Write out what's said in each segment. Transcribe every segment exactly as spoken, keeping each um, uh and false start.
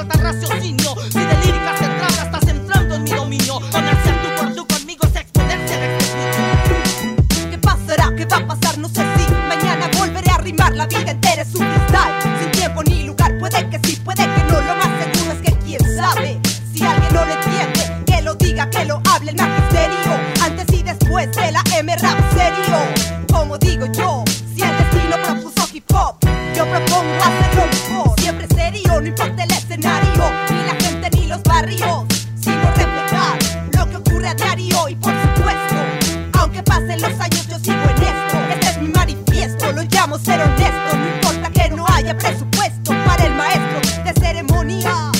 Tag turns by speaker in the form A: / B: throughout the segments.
A: falta raciocinio. Si de lírica se trata, estás entrando en mi dominio. Ponerse al tú por tú conmigo es exponerse al exterminio.
B: ¿Qué pasará? ¿Qué va a pasar? No sé si mañana volveré a rimar. La vida entera es un freestyle, sin tiempo ni lugar. Puede que sí, puede que no. Lo más seguro es que quién sabe. Si alguien no lo entiende, que lo diga, que lo hable el magisterio. Antes y después de la M-Rap serio. Como digo yo, si el destino propuso hip hop, yo propongo hacerlo mejor. Siempre serio, no importa el escenario, ni la gente ni los barrios, sino reflejar lo que ocurre a diario. Y por supuesto, aunque pasen los años, yo sigo en esto. Este es mi manifiesto, lo llamo ser honesto. No importa que no haya presupuesto para el maestro de ceremonia.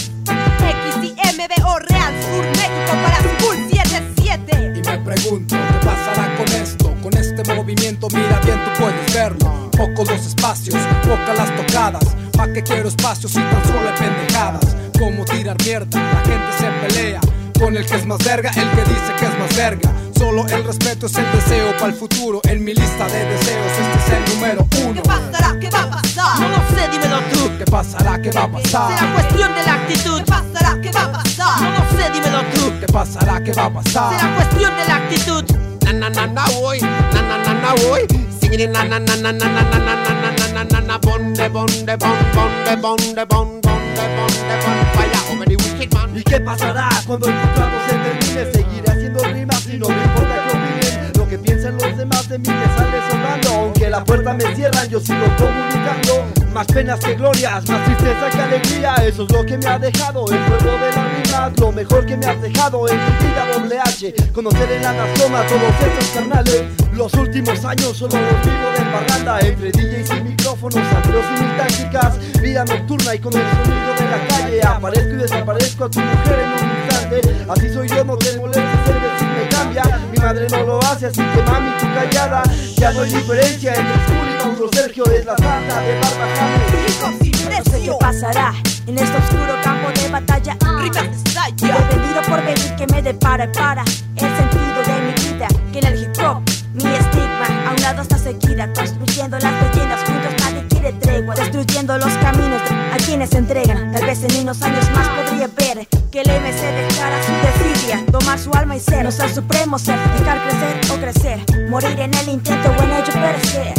B: X y M B O Real Sur México para School setenta y siete.
C: Y me pregunto, ¿qué pasará con esto? Con este movimiento, mira bien, tú puedes verlo. Pocos los espacios, pocas las tocadas. ¿Pa' qué quiero espacios y tan solo hay pendejadas? Como tirar mierda, la gente se pelea con el que es más verga, el que dice que es más verga. Solo el respeto es el deseo para el futuro. En mi lista de deseos este es el número uno.
B: ¿Qué pasará? ¿Qué va a pasar?
A: No lo sé, dímelo tú.
C: ¿Qué pasará? ¿Qué va a pasar?
A: Será cuestión de la actitud.
B: ¿Qué pasará? ¿Qué va a pasar?
A: No lo sé, dímelo tú.
C: ¿Qué pasará? ¿Qué va a pasar?
A: Será cuestión de la actitud.
D: Na na na na boy, na na na na boy. Singing it na na na na na na na na na na na na na bonde bonde bon bonde bonde bon bonde bonde bon fire over the wicked man.
E: ¿Y qué pasará cuando el contrato se termine? Seguiré haciendo rimas y no me importa que opinen. Lo que piensen los demás de mí me sale sonando. Aunque la puerta me cierran, yo sigo comunicando. Más penas que glorias, más tristeza que alegría. Eso es lo que me ha dejado el juego de la rima. Lo mejor que me has dejado en mi vida, doble H. Conocer en la zona todos estos carnales. Los últimos años solo los vivo de parranda. Entre D Js y micrófonos, amigos y mis tácticas. Vida nocturna y con el sonido de la calle. Aparezco y desaparezco a tu mujer en un instante. Así soy yo, no te molestes, el decir me cambia. Mi madre no lo hace, así que mami, tú callada. Ya no hay diferencia entre School y Mauro Sergio. Es la santa de Barbaján.
B: Hijos sin
F: No sé qué pasará en este oscuro campo de batalla.
B: Rimas de Saya.
F: He venido por venir que me depara para el sentido de mi vida. Que en el hip hop mi estigma a un lado está seguida. Construyendo las leyendas juntos, nadie quiere tregua. Destruyendo los caminos a quienes se entregan. Tal vez en unos años más podría ver que el M C dejara su desidia, tomar su alma y ser, no ser supremo ser, dejar crecer o crecer, morir en el intento o en ello perecer.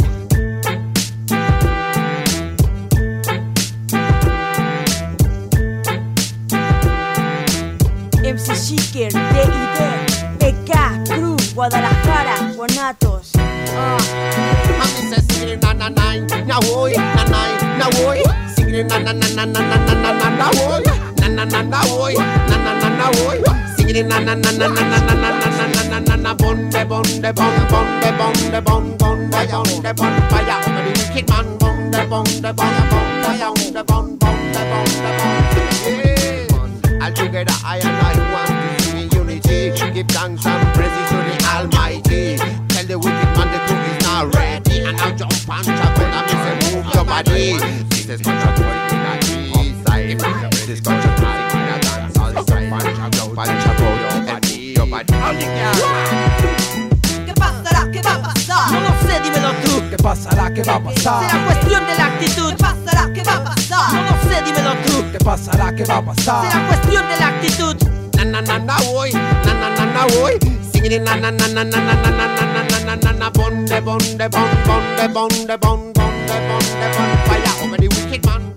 F: M C Shaker, D I D, P K, Cruz, Guadalajara, Guanatos. Ah.
D: Mami says singing it na na na na boy, na na na boy. Singing it na na na na na na na na na boy, na na na na boy, na na na na boy. Singing it na na na na na na na na na na na na na bonde bonde bon bonde bonde bon bonde bonde bon fire over the wicked man. Bonde bonde bonde bonde bonde bon bonde bonde bon. All together I and I want to sing in unity. Give thanks and praises to the Almighty. Tell the wicked man the crew is now ready. And now jump and chop and say move your body. This is contract boy in a G-side. This is contract boy in a dance all side. Jump and chop and move your body. All the girls.
B: ¿Qué pasará? ¿Qué va a pasar?
A: No lo sé, dímelo tú.
C: ¿Qué pasará? ¿Qué va a pasar?
A: Será cuestión de la actitud.
B: ¿Qué pasará? ¿Qué va a pasar?
A: No lo sé, dímelo tú.
C: ¿Qué pasará? ¿Qué va a pasar?
A: Será cuestión de la actitud.
D: Na na na na boy, na na na na boy. Singing it na na na na na na na na na na na na na bonde bonde bon bonde bonde bon bonde bonde bon fire over the wicked man.